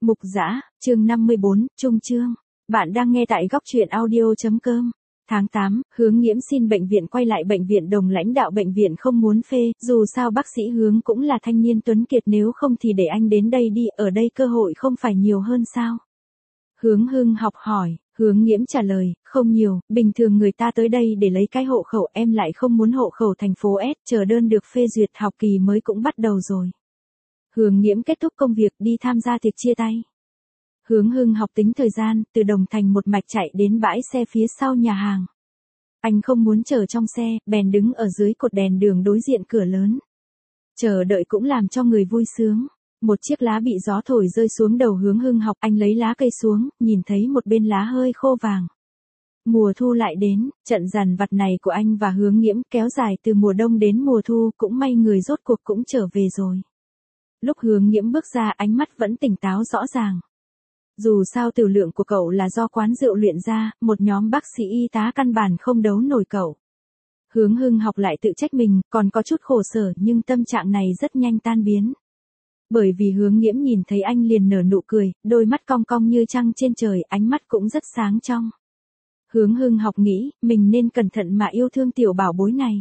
Mục Dã, chương 54, Trung chương. Bạn đang nghe tại góc truyện audio.com. Tháng 8, Hướng Nghiễm xin bệnh viện quay lại bệnh viện Đồng lãnh đạo bệnh viện không muốn phê, dù sao bác sĩ Hướng cũng là thanh niên tuấn kiệt, nếu không thì để anh đến đây đi, ở đây cơ hội không phải nhiều hơn sao? Hướng Hưng học hỏi, Hướng Nghiễm trả lời, không nhiều, bình thường người ta tới đây để lấy cái hộ khẩu, em lại không muốn hộ khẩu thành phố S, chờ đơn được phê duyệt, học kỳ mới cũng bắt đầu rồi. Hướng Nghiễm kết thúc công việc đi tham gia tiệc chia tay. Hướng Hưng học tính thời gian, từ Đồng Thành một mạch chạy đến bãi xe phía sau nhà hàng. Anh không muốn chờ trong xe, bèn đứng ở dưới cột đèn đường đối diện cửa lớn. Chờ đợi cũng làm cho người vui sướng. Một chiếc lá bị gió thổi rơi xuống đầu Hướng Hưng học, anh lấy lá cây xuống, nhìn thấy một bên lá hơi khô vàng. Mùa thu lại đến, trận dằn vặt này của anh và Hướng Nghiễm kéo dài từ mùa đông đến mùa thu, cũng may người rốt cuộc cũng trở về rồi. Lúc Hướng Nghiễm bước ra, ánh mắt vẫn tỉnh táo rõ ràng. Dù sao tiểu lượng của cậu là do quán rượu luyện ra, một nhóm bác sĩ y tá căn bản không đấu nổi cậu. Hướng Hưng học lại tự trách mình, còn có chút khổ sở, nhưng tâm trạng này rất nhanh tan biến. Bởi vì Hướng Nghiễm nhìn thấy anh liền nở nụ cười, đôi mắt cong cong như trăng trên trời, ánh mắt cũng rất sáng trong. Hướng Hưng học nghĩ, mình nên cẩn thận mà yêu thương tiểu bảo bối này.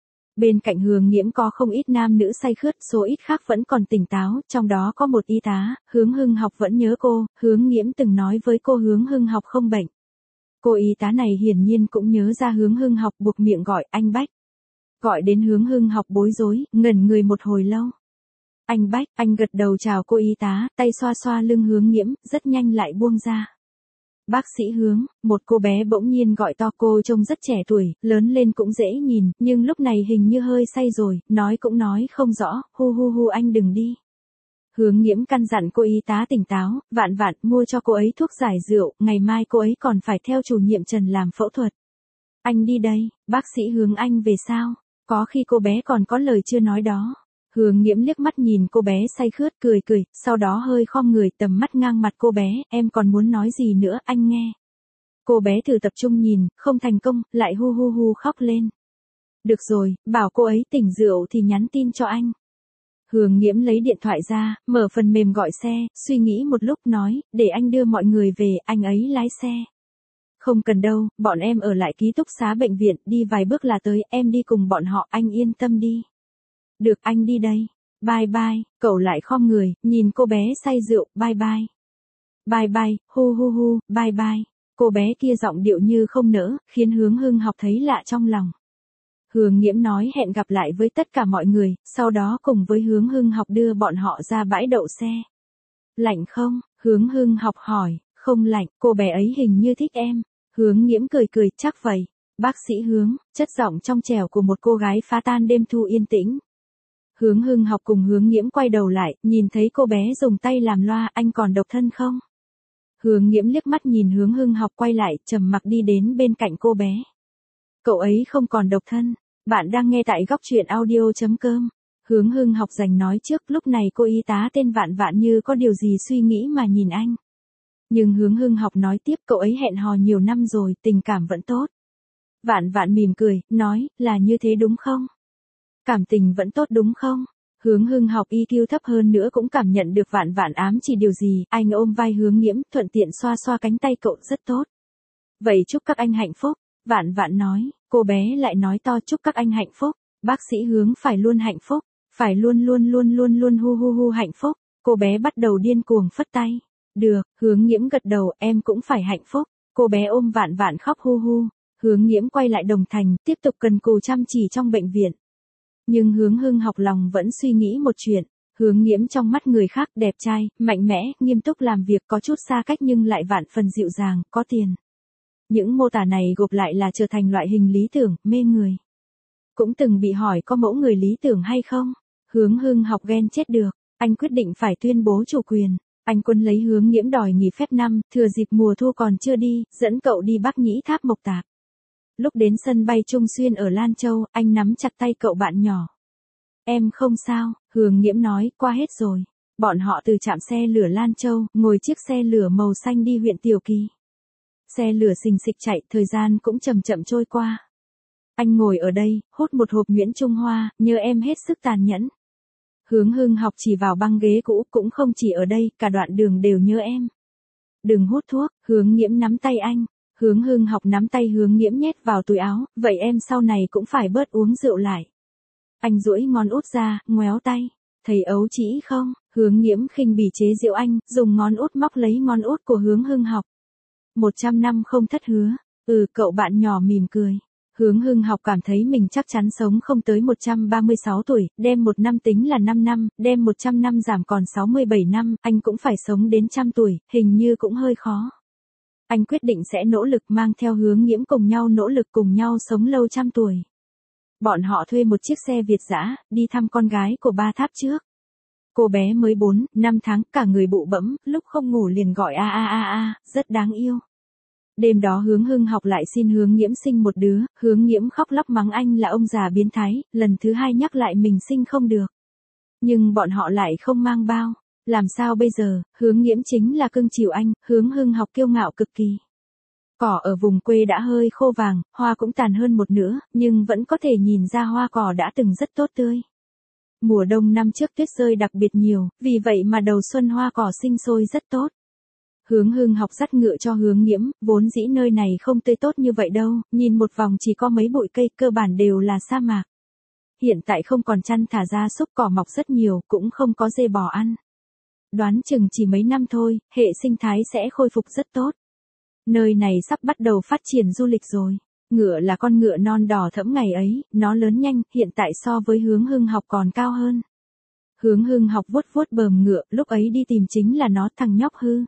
Bên cạnh Hướng Nghiễm có không ít nam nữ say khướt, số ít khác vẫn còn tỉnh táo, trong đó có một y tá, Hướng Hưng học vẫn nhớ cô, Hướng Nghiễm từng nói với cô Hướng Hưng học không bệnh. Cô y tá này hiển nhiên cũng nhớ ra Hướng Hưng học, buộc miệng gọi, anh Bách. Gọi đến Hướng Hưng học bối rối, ngẩn người một hồi lâu. Anh Bách, anh gật đầu chào cô y tá, tay xoa xoa lưng Hướng Nghiễm, rất nhanh lại buông ra. Bác sĩ Hướng, một cô bé bỗng nhiên gọi to, cô trông rất trẻ tuổi, lớn lên cũng dễ nhìn, nhưng lúc này hình như hơi say rồi, nói cũng nói không rõ, hu hu hu anh đừng đi. Hướng Nghiễm căn dặn cô y tá tỉnh táo, vạn vạn mua cho cô ấy thuốc giải rượu, ngày mai cô ấy còn phải theo chủ nhiệm Trần làm phẫu thuật. Anh đi đây, bác sĩ Hướng anh về sao? Có khi cô bé còn có lời chưa nói đó. Hướng Nghiễm liếc mắt nhìn cô bé say khướt, cười cười, sau đó hơi khom người, tầm mắt ngang mặt cô bé, em còn muốn nói gì nữa, anh nghe. Cô bé thử tập trung nhìn, không thành công, lại hu hu hu khóc lên. Được rồi, bảo cô ấy tỉnh rượu thì nhắn tin cho anh. Hướng Nghiễm lấy điện thoại ra, mở phần mềm gọi xe, suy nghĩ một lúc nói, để anh đưa mọi người về, anh ấy lái xe. Không cần đâu, bọn em ở lại ký túc xá bệnh viện, đi vài bước là tới, em đi cùng bọn họ, anh yên tâm đi. Được, anh đi đây. Bye bye, cậu lại khom người, nhìn cô bé say rượu, bye bye. Bye bye, hu hu hu, bye bye. Cô bé kia giọng điệu như không nỡ, khiến Hướng Hưng học thấy lạ trong lòng. Hướng Nghiễm nói hẹn gặp lại với tất cả mọi người, sau đó cùng với Hướng Hưng học đưa bọn họ ra bãi đậu xe. Lạnh không? Hướng Hưng học hỏi, không lạnh, cô bé ấy hình như thích em. Hướng Nghiễm cười cười, chắc vậy. Bác sĩ Hướng, chất giọng trong trẻo của một cô gái phá tan đêm thu yên tĩnh. Hướng Hưng học cùng Hướng Nghiễm quay đầu lại, nhìn thấy cô bé dùng tay làm loa, anh còn độc thân không? Hướng Nghiễm liếc mắt nhìn Hướng Hưng học quay lại, trầm mặc đi đến bên cạnh cô bé. Cậu ấy không còn độc thân. Bạn đang nghe tại góc truyện audio.com. Hướng Hưng học giành nói trước, lúc này cô y tá tên Vạn Vạn như có điều gì suy nghĩ mà nhìn anh. Nhưng Hướng Hưng học nói tiếp, cậu ấy hẹn hò nhiều năm rồi, tình cảm vẫn tốt. Vạn Vạn mỉm cười, nói, là như thế đúng không? Cảm tình vẫn tốt đúng không? Hướng Hưng học EQ thấp hơn nữa cũng cảm nhận được Vạn Vạn ám chỉ điều gì, anh ôm vai Hướng Nghiễm, thuận tiện xoa xoa cánh tay cậu, rất tốt. Vậy chúc các anh hạnh phúc, Vạn Vạn nói, cô bé lại nói to, chúc các anh hạnh phúc, bác sĩ Hướng phải luôn hạnh phúc, phải luôn luôn luôn luôn luôn hu hu hu hạnh phúc, cô bé bắt đầu điên cuồng phất tay. Được, Hướng Nghiễm gật đầu, em cũng phải hạnh phúc, cô bé ôm Vạn Vạn khóc hu hu. Hướng Nghiễm quay lại Đồng Thành, tiếp tục cần cù chăm chỉ trong bệnh viện. Nhưng Hướng Hưng học lòng vẫn suy nghĩ một chuyện, Hướng Nghiễm trong mắt người khác đẹp trai, mạnh mẽ, nghiêm túc làm việc, có chút xa cách nhưng lại vạn phần dịu dàng, có tiền. Những mô tả này gộp lại là trở thành loại hình lý tưởng, mê người. Cũng từng bị hỏi có mẫu người lý tưởng hay không? Hướng Hưng học ghen chết được, anh quyết định phải tuyên bố chủ quyền. Anh Quân lấy Hướng Nghiễm đòi nghỉ phép năm, thừa dịp mùa thu còn chưa đi, dẫn cậu đi Bắc Nhĩ Tháp Mộc Tạc. Lúc đến sân bay Trung Xuyên ở Lan Châu, anh nắm chặt tay cậu bạn nhỏ. Em không sao, Hướng Nghiễm nói, qua hết rồi. Bọn họ từ trạm xe lửa Lan Châu, ngồi chiếc xe lửa màu xanh đi huyện Tiểu Kỳ. Xe lửa xình xịch chạy, thời gian cũng chậm chậm trôi qua. Anh ngồi ở đây, hút một hộp Nguyễn Trung Hoa, nhớ em hết sức tàn nhẫn. Hướng Hưng học chỉ vào băng ghế cũ, cũng không chỉ ở đây, cả đoạn đường đều nhớ em. Đừng hút thuốc, Hướng Nghiễm nắm tay anh. Hướng Hưng học nắm tay Hướng Nghiễm nhét vào túi áo, vậy em sau này cũng phải bớt uống rượu lại. Anh duỗi ngón út ra, ngoéo tay. Thấy ấu trĩ không? Hướng Nghiễm khinh bỉ chế giễu anh, dùng ngón út móc lấy ngón út của Hướng Hưng học. 100 năm không thất hứa. Cậu bạn nhỏ mỉm cười. Hướng Hưng học cảm thấy mình chắc chắn sống không tới 136 tuổi, đem 1 năm tính là 5 năm, đem 100 năm giảm còn 67 năm, anh cũng phải sống đến 100 tuổi, hình như cũng hơi khó. Anh quyết định sẽ nỗ lực mang theo Hướng Nghiễm cùng nhau nỗ lực cùng nhau sống lâu 100 tuổi. Bọn họ thuê một chiếc xe Việt dã, đi thăm con gái của Ba Tháp trước. Cô bé mới 4, 5 tháng, cả người bụ bẫm, lúc không ngủ liền gọi a a a a, rất đáng yêu. Đêm đó Hướng Hưng học lại xin Hướng Nghiễm sinh một đứa, Hướng Nghiễm khóc lóc mắng anh là ông già biến thái, lần thứ 2 nhắc lại mình sinh không được. Nhưng bọn họ lại không mang bao, làm sao bây giờ? Hướng Nghiễm chính là cưng chiều anh, Hướng Hưng học kiêu ngạo cực kỳ. Cỏ ở vùng quê đã hơi khô vàng, hoa cũng tàn hơn một nửa, nhưng vẫn có thể nhìn ra hoa cỏ đã từng rất tốt tươi. Mùa đông năm trước tuyết rơi đặc biệt nhiều, vì vậy mà đầu xuân hoa cỏ sinh sôi rất tốt. Hướng Hưng học dắt ngựa cho Hướng Nghiễm, vốn dĩ nơi này không tươi tốt như vậy đâu, nhìn một vòng chỉ có mấy bụi cây, cơ bản đều là sa mạc. Hiện tại không còn chăn thả gia súc, cỏ mọc rất nhiều, cũng không có dê bò ăn. Đoán chừng chỉ mấy năm thôi, hệ sinh thái sẽ khôi phục rất tốt. Nơi này sắp bắt đầu phát triển du lịch rồi. Ngựa là con ngựa non đỏ thẫm ngày ấy, nó lớn nhanh, hiện tại so với Hướng Hưng học còn cao hơn. Hướng Hưng học vuốt vuốt bờm ngựa, lúc ấy đi tìm chính là nó, thằng nhóc hư.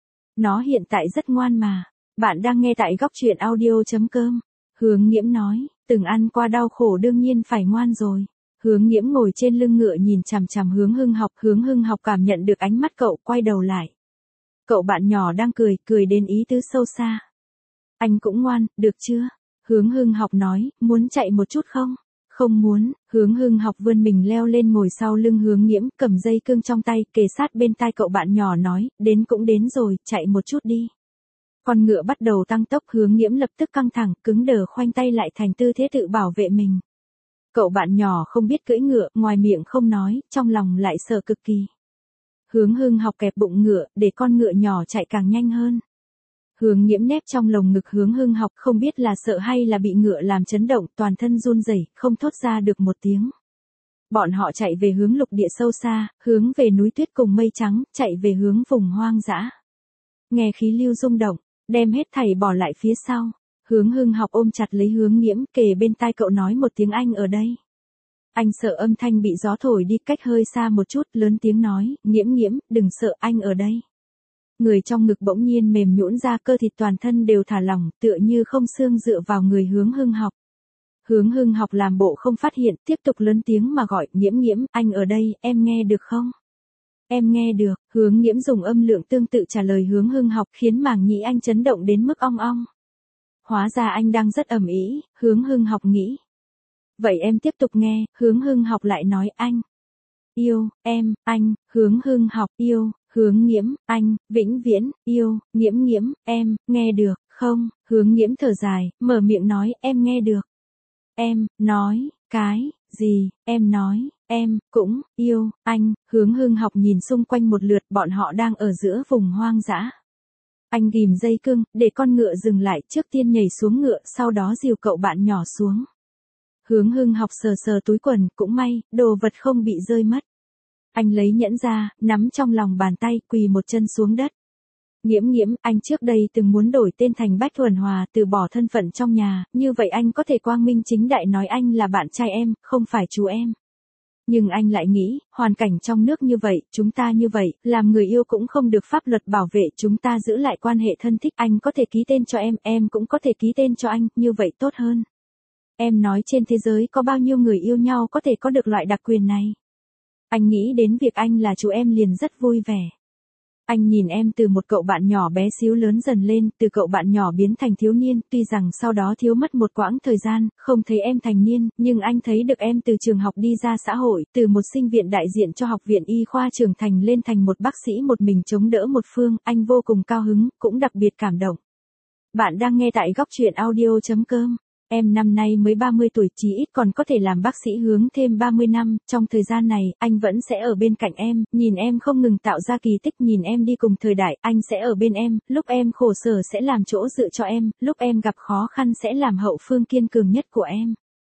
Nó hiện tại rất ngoan mà. Bạn đang nghe tại góc truyện audio.com. Hướng Nghiễm nói, từng ăn qua đau khổ đương nhiên phải ngoan rồi. Hướng Nghiễm ngồi trên lưng ngựa nhìn chằm chằm Hướng Hưng học cảm nhận được ánh mắt cậu, quay đầu lại. Cậu bạn nhỏ đang cười đến ý tứ sâu xa. Anh cũng ngoan, được chưa? Hướng Hưng học nói, muốn chạy một chút không? Không muốn. Hướng Hưng học vươn mình leo lên ngồi sau lưng Hướng Nghiễm, cầm dây cương trong tay, kề sát bên tai cậu bạn nhỏ nói, đến cũng đến rồi, chạy một chút đi. Con ngựa bắt đầu tăng tốc, Hướng Nghiễm lập tức căng thẳng, cứng đờ khoanh tay lại thành tư thế tự bảo vệ mình. Cậu bạn nhỏ không biết cưỡi ngựa, ngoài miệng không nói, trong lòng lại sợ cực kỳ. Hướng Hưng học kẹp bụng ngựa, để con ngựa nhỏ chạy càng nhanh hơn. Hướng Nghiễm nép trong lồng ngực Hướng Hưng học, không biết là sợ hay là bị ngựa làm chấn động, toàn thân run rẩy, không thốt ra được một tiếng. Bọn họ chạy về hướng lục địa sâu xa, hướng về núi tuyết cùng mây trắng, chạy về hướng vùng hoang dã. Nghe khí lưu rung động, đem hết thảy bỏ lại phía sau. Hướng Hưng học ôm chặt lấy Hướng Nghiễm, kề bên tai cậu nói một tiếng anh ở đây. Anh sợ âm thanh bị gió thổi đi, cách hơi xa một chút, lớn tiếng nói, Nghiễm, đừng sợ, anh ở đây. Người trong ngực bỗng nhiên mềm nhũn ra, cơ thịt toàn thân đều thả lỏng, tựa như không xương dựa vào người Hướng Hưng học. Hướng Hưng học làm bộ không phát hiện, tiếp tục lớn tiếng mà gọi, Nghiễm, anh ở đây, em nghe được không? Em nghe được. Hướng Nghiễm dùng âm lượng tương tự trả lời Hướng Hưng học, khiến màng nhĩ anh chấn động đến mức ong ong. Hóa ra anh đang rất ầm ĩ, Hướng Hưng học nghĩ. Vậy em tiếp tục nghe. Hướng Hưng học lại nói, anh yêu em, anh. Hướng Hưng học yêu Hướng Nghiễm, anh vĩnh viễn yêu Nghiễm, em nghe được không? Hướng Nghiễm thở dài, mở miệng nói, em nghe được. Em nói cái gì? Em nói em cũng yêu anh. Hướng Hưng học nhìn xung quanh một lượt, bọn họ đang ở giữa vùng hoang dã. Anh ghìm dây cương, để con ngựa dừng lại, trước tiên nhảy xuống ngựa, sau đó dìu cậu bạn nhỏ xuống. Hướng Hưng học sờ túi quần, cũng may, đồ vật không bị rơi mất. Anh lấy nhẫn ra, nắm trong lòng bàn tay, quỳ một chân xuống đất. Nghiễm, anh trước đây từng muốn đổi tên thành Bách Thuần Hòa, từ bỏ thân phận trong nhà, như vậy anh có thể quang minh chính đại nói anh là bạn trai em, không phải chú em. Nhưng anh lại nghĩ, hoàn cảnh trong nước như vậy, chúng ta như vậy, làm người yêu cũng không được pháp luật bảo vệ, chúng ta giữ lại quan hệ thân thích, anh có thể ký tên cho em cũng có thể ký tên cho anh, như vậy tốt hơn. Em nói trên thế giới có bao nhiêu người yêu nhau có thể có được loại đặc quyền này. Anh nghĩ đến việc anh là chú em liền rất vui vẻ. Anh nhìn em từ một cậu bạn nhỏ bé xíu lớn dần lên, từ cậu bạn nhỏ biến thành thiếu niên, tuy rằng sau đó thiếu mất một quãng thời gian, không thấy em thành niên, nhưng anh thấy được em từ trường học đi ra xã hội, từ một sinh viện đại diện cho học viện y khoa trưởng thành lên thành một bác sĩ một mình chống đỡ một phương, anh vô cùng cao hứng, cũng đặc biệt cảm động. Bạn đang nghe tại góc truyện audio.com. Em năm nay mới 30 tuổi, chí ít còn có thể làm bác sĩ Hướng thêm 30 năm, trong thời gian này, anh vẫn sẽ ở bên cạnh em, nhìn em không ngừng tạo ra kỳ tích, nhìn em đi cùng thời đại, anh sẽ ở bên em, lúc em khổ sở sẽ làm chỗ dựa cho em, lúc em gặp khó khăn sẽ làm hậu phương kiên cường nhất của em.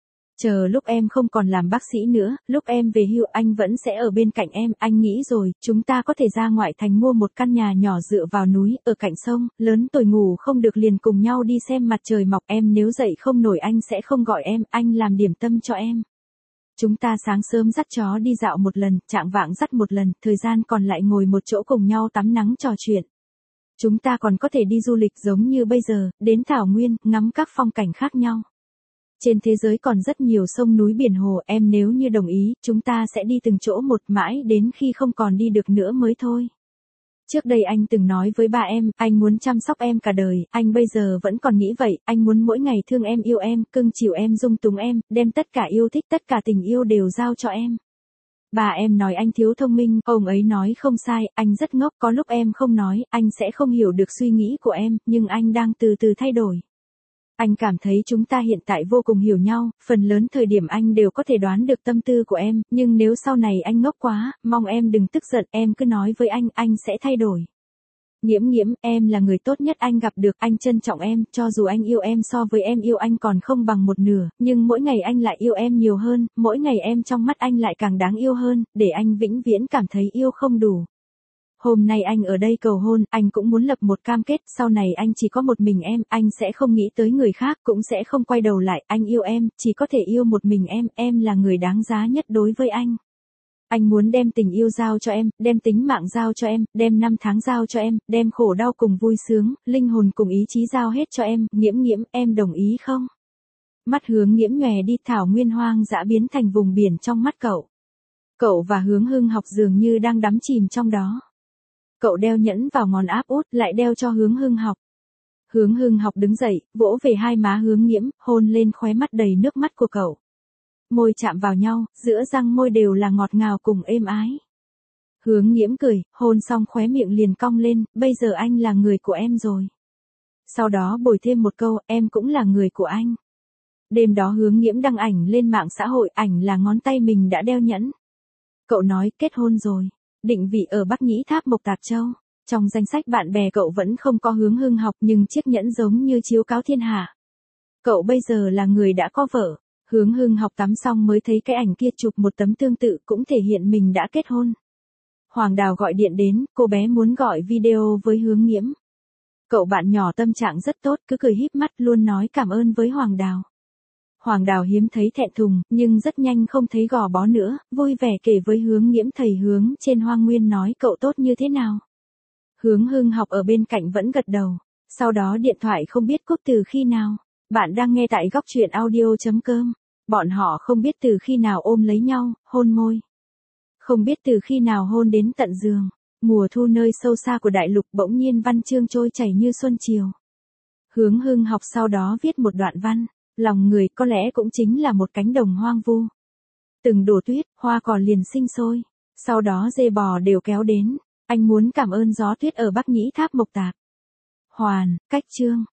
Chờ lúc em không còn làm bác sĩ nữa, lúc em về hưu anh vẫn sẽ ở bên cạnh em, anh nghĩ rồi, chúng ta có thể ra ngoại thành mua một căn nhà nhỏ dựa vào núi, ở cạnh sông, lớn tuổi ngủ không được liền cùng nhau đi xem mặt trời mọc, em nếu dậy không nổi anh sẽ không gọi em, anh làm điểm tâm cho em. Chúng ta sáng sớm dắt chó đi dạo một lần, chạng vạng dắt một lần, thời gian còn lại ngồi một chỗ cùng nhau tắm nắng trò chuyện. Chúng ta còn có thể đi du lịch giống như bây giờ, đến thảo nguyên, ngắm các phong cảnh khác nhau. Trên thế giới còn rất nhiều sông núi biển hồ, em nếu như đồng ý, chúng ta sẽ đi từng chỗ một mãi đến khi không còn đi được nữa mới thôi. Trước đây anh từng nói với ba em, anh muốn chăm sóc em cả đời, anh bây giờ vẫn còn nghĩ vậy, anh muốn mỗi ngày thương em, yêu em, cưng chiều em, dung túng em, đem tất cả yêu thích, tất cả tình yêu đều giao cho em. Bà em nói anh thiếu thông minh, ông ấy nói không sai, anh rất ngốc, có lúc em không nói, anh sẽ không hiểu được suy nghĩ của em, nhưng anh đang từ từ thay đổi. Anh cảm thấy chúng ta hiện tại vô cùng hiểu nhau, phần lớn thời điểm anh đều có thể đoán được tâm tư của em, nhưng nếu sau này anh ngốc quá, mong em đừng tức giận, em cứ nói với anh sẽ thay đổi. Nghiễm Nghiễm, em là người tốt nhất anh gặp được, anh trân trọng em, cho dù anh yêu em so với em yêu anh còn không bằng một nửa, nhưng mỗi ngày anh lại yêu em nhiều hơn, mỗi ngày em trong mắt anh lại càng đáng yêu hơn, để anh vĩnh viễn cảm thấy yêu không đủ. Hôm nay anh ở đây cầu hôn, anh cũng muốn lập một cam kết, sau này anh chỉ có một mình em, anh sẽ không nghĩ tới người khác, cũng sẽ không quay đầu lại, anh yêu em, chỉ có thể yêu một mình em là người đáng giá nhất đối với anh. Anh muốn đem tình yêu giao cho em, đem tính mạng giao cho em, đem năm tháng giao cho em, đem khổ đau cùng vui sướng, linh hồn cùng ý chí giao hết cho em, Nghiễm Nghiễm, em đồng ý không? Mắt Hướng Nghiễm nhòe đi, thảo nguyên hoang dã biến thành vùng biển trong mắt cậu. Cậu và Hướng Hưng Học dường như đang đắm chìm trong đó. Cậu đeo nhẫn vào ngón áp út, lại đeo cho Hướng Hưng Học. Hướng Hưng Học đứng dậy, vỗ về hai má Hướng Nghiễm, hôn lên khóe mắt đầy nước mắt của cậu. Môi chạm vào nhau, giữa răng môi đều là ngọt ngào cùng êm ái. Hướng Nghiễm cười, hôn xong khóe miệng liền cong lên, bây giờ anh là người của em rồi. Sau đó bồi thêm một câu, em cũng là người của anh. Đêm đó Hướng Nghiễm đăng ảnh lên mạng xã hội, ảnh là ngón tay mình đã đeo nhẫn. Cậu nói kết hôn rồi. Định vị ở Bắc Nhĩ Tháp Mộc Tạp Châu. Trong danh sách bạn bè cậu vẫn không có Hướng Hưng Học, nhưng chiếc nhẫn giống như chiếu cáo thiên hạ. Cậu bây giờ là người đã có vợ. Hướng Hưng Học tắm xong mới thấy cái ảnh kia, chụp một tấm tương tự cũng thể hiện mình đã kết hôn. Hoàng Đào gọi điện đến, cô bé muốn gọi video với Hướng Nghiễm. Cậu bạn nhỏ tâm trạng rất tốt, cứ cười híp mắt luôn nói cảm ơn với Hoàng Đào. Hoàng Đào hiếm thấy thẹn thùng, nhưng rất nhanh không thấy gò bó nữa, vui vẻ kể với Hướng Nghiễm thầy Hướng trên Hoang Nguyên nói cậu tốt như thế nào. Hướng Hưng Học ở bên cạnh vẫn gật đầu, sau đó điện thoại không biết cúp từ khi nào. Bạn đang nghe tại góc truyện audio.com. Bọn họ không biết từ khi nào ôm lấy nhau, hôn môi. Không biết từ khi nào hôn đến tận giường. Mùa thu nơi sâu xa của đại lục bỗng nhiên văn chương trôi chảy như xuân chiều. Hướng Hưng Học sau đó viết một đoạn văn. Lòng người có lẽ cũng chính là một cánh đồng hoang vu. Từng đổ tuyết, hoa cỏ liền sinh sôi. Sau đó dê bò đều kéo đến. Anh muốn cảm ơn gió tuyết ở Bắc Nhĩ Tháp Mộc Tạp. Hoàn, cách chương.